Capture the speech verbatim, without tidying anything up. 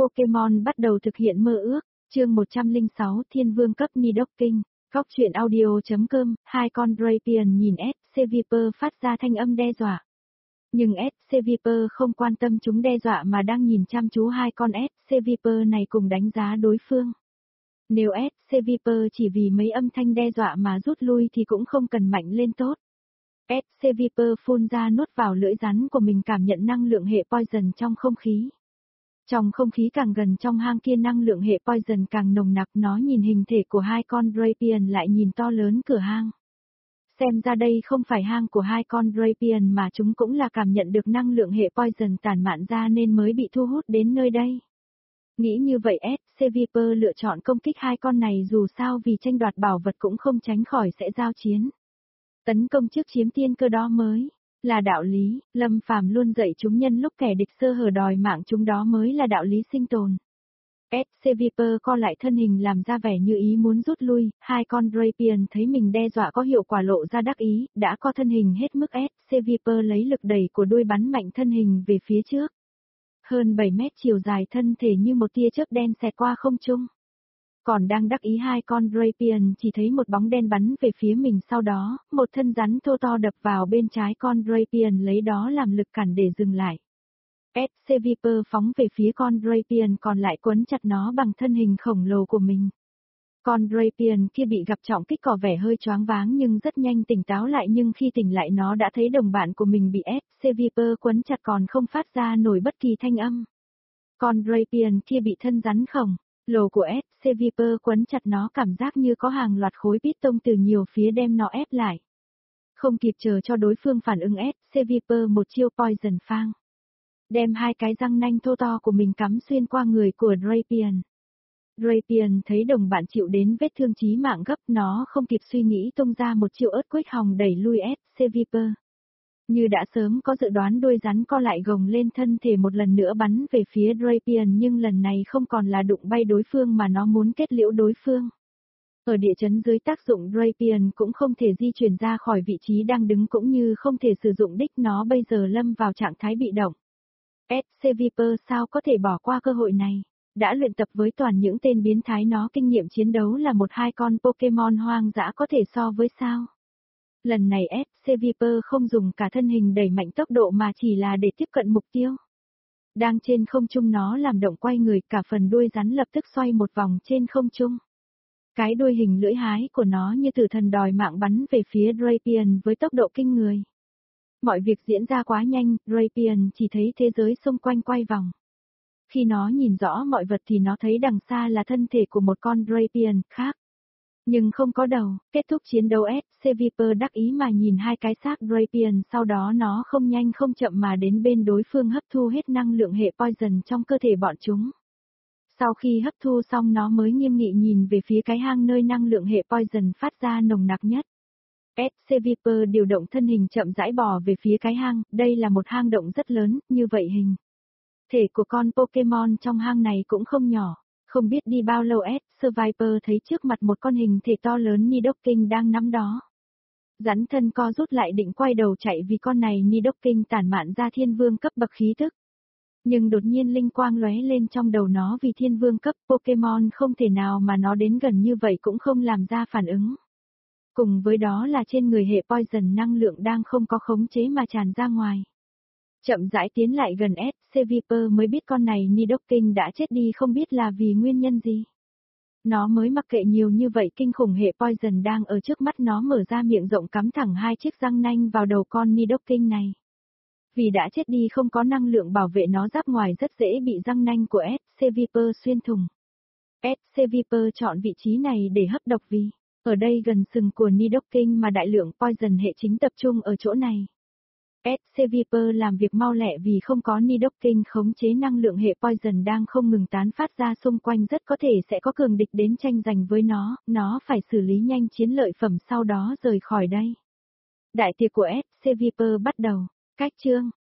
Pokemon bắt đầu thực hiện mơ ước, chương một trăm lẻ sáu Thiên Vương cấp Nidoking, góc truyện audio.com, hai con Drapion nhìn ét xê Viper phát ra thanh âm đe dọa. Nhưng ét xê Viper không quan tâm chúng đe dọa mà đang nhìn chăm chú hai con ét xê Viper này cùng đánh giá đối phương. Nếu ét xê Viper chỉ vì mấy âm thanh đe dọa mà rút lui thì cũng không cần mạnh lên tốt. ét xê Viper phun ra nuốt vào lưỡi rắn của mình cảm nhận năng lượng hệ poison trong không khí. Trong không khí càng gần trong hang kia năng lượng hệ poison càng nồng nặc, nó nhìn hình thể của hai con Drapion lại nhìn to lớn cửa hang. Xem ra đây không phải hang của hai con Drapion mà chúng cũng là cảm nhận được năng lượng hệ poison tản mạn ra nên mới bị thu hút đến nơi đây. Nghĩ như vậy ét xê Viper lựa chọn công kích hai con này dù sao vì tranh đoạt bảo vật cũng không tránh khỏi sẽ giao chiến. Tấn công trước chiếm tiên cơ đó mới là đạo lý, Lâm Phàm luôn dạy chúng nhân lúc kẻ địch sơ hở đòi mạng chúng đó mới là đạo lý sinh tồn. ét xê Viper co lại thân hình làm ra vẻ như ý muốn rút lui, hai con Drapion thấy mình đe dọa có hiệu quả lộ ra đắc ý, đã co thân hình hết mức ét xê Viper lấy lực đẩy của đuôi bắn mạnh thân hình về phía trước. Hơn bảy mét chiều dài thân thể như một tia chớp đen xẹt qua không trung. Còn đang đắc ý hai con Drapion chỉ thấy một bóng đen bắn về phía mình sau đó, một thân rắn thô to đập vào bên trái con Drapion lấy đó làm lực cản để dừng lại. ét xê Viper phóng về phía con Drapion còn lại quấn chặt nó bằng thân hình khổng lồ của mình. Con Drapion kia bị gặp trọng kích có vẻ hơi choáng váng nhưng rất nhanh tỉnh táo lại, nhưng khi tỉnh lại nó đã thấy đồng bạn của mình bị ét xê Viper quấn chặt còn không phát ra nổi bất kỳ thanh âm. Con Drapion kia bị thân rắn khổng lồ của ét xê Viper quấn chặt nó cảm giác như có hàng loạt khối piston từ nhiều phía đem nó ép lại. Không kịp chờ cho đối phương phản ứng ét xê Viper một chiêu poison fang. Đem hai cái răng nanh thô to của mình cắm xuyên qua người của Drapion. Drapion thấy đồng bạn chịu đến vết thương chí mạng gấp, nó không kịp suy nghĩ tung ra một chiêu ớt quếch hòng đẩy lui ét xê Viper. Như đã sớm có dự đoán đuôi rắn co lại gồng lên thân thể một lần nữa bắn về phía Drapion, nhưng lần này không còn là đụng bay đối phương mà nó muốn kết liễu đối phương. Ở địa chấn dưới tác dụng Drapion cũng không thể di chuyển ra khỏi vị trí đang đứng cũng như không thể sử dụng đích, nó bây giờ lâm vào trạng thái bị động. ét xê Viper sao có thể bỏ qua cơ hội này, đã luyện tập với toàn những tên biến thái nó kinh nghiệm chiến đấu là một hai con Pokemon hoang dã có thể so với sao. Lần này ét xê Viper không dùng cả thân hình đẩy mạnh tốc độ mà chỉ là để tiếp cận mục tiêu. Đang trên không trung nó làm động quay người, cả phần đuôi rắn lập tức xoay một vòng trên không trung. Cái đuôi hình lưỡi hái của nó như tử thần đòi mạng bắn về phía Drapion với tốc độ kinh người. Mọi việc diễn ra quá nhanh, Drapion chỉ thấy thế giới xung quanh quay vòng. Khi nó nhìn rõ mọi vật thì nó thấy đằng xa là thân thể của một con Drapion khác. Nhưng không có đầu, kết thúc chiến đấu ét xê Viper đắc ý mà nhìn hai cái xác Drapion, sau đó nó không nhanh không chậm mà đến bên đối phương hấp thu hết năng lượng hệ poison trong cơ thể bọn chúng. Sau khi hấp thu xong nó mới nghiêm nghị nhìn về phía cái hang nơi năng lượng hệ poison phát ra nồng nặc nhất. ét xê Viper điều động thân hình chậm rãi bò về phía cái hang, đây là một hang động rất lớn, như vậy hình thể của con Pokemon trong hang này cũng không nhỏ. Không biết đi bao lâu ét xê Viper thấy trước mặt một con hình thể to lớn Nidoking đang nắm đó. Rắn thân co rút lại định quay đầu chạy vì con này Nidoking tản mạn ra thiên vương cấp bậc khí thức. Nhưng đột nhiên linh quang lóe lên trong đầu nó, vì thiên vương cấp Pokemon không thể nào mà nó đến gần như vậy cũng không làm ra phản ứng. Cùng với đó là trên người hệ poison năng lượng đang không có khống chế mà tràn ra ngoài. Chậm rãi tiến lại gần ét xê Viper mới biết con này Nidoking đã chết đi, không biết là vì nguyên nhân gì. Nó mới mặc kệ nhiều như vậy, kinh khủng hệ poison đang ở trước mắt nó mở ra miệng rộng cắm thẳng hai chiếc răng nanh vào đầu con Nidoking này. Vì đã chết đi không có năng lượng bảo vệ nó, giáp ngoài rất dễ bị răng nanh của ét xê Viper xuyên thủng. ét xê Viper chọn vị trí này để hấp độc vì ở đây gần sừng của Nidoking mà đại lượng poison hệ chính tập trung ở chỗ này. ét xê Viper làm việc mau lẹ vì không có Nidoking khống chế năng lượng hệ poison đang không ngừng tán phát ra xung quanh, rất có thể sẽ có cường địch đến tranh giành với nó, nó phải xử lý nhanh chiến lợi phẩm sau đó rời khỏi đây. Đại tiệc của ét xê Viper bắt đầu, cách chương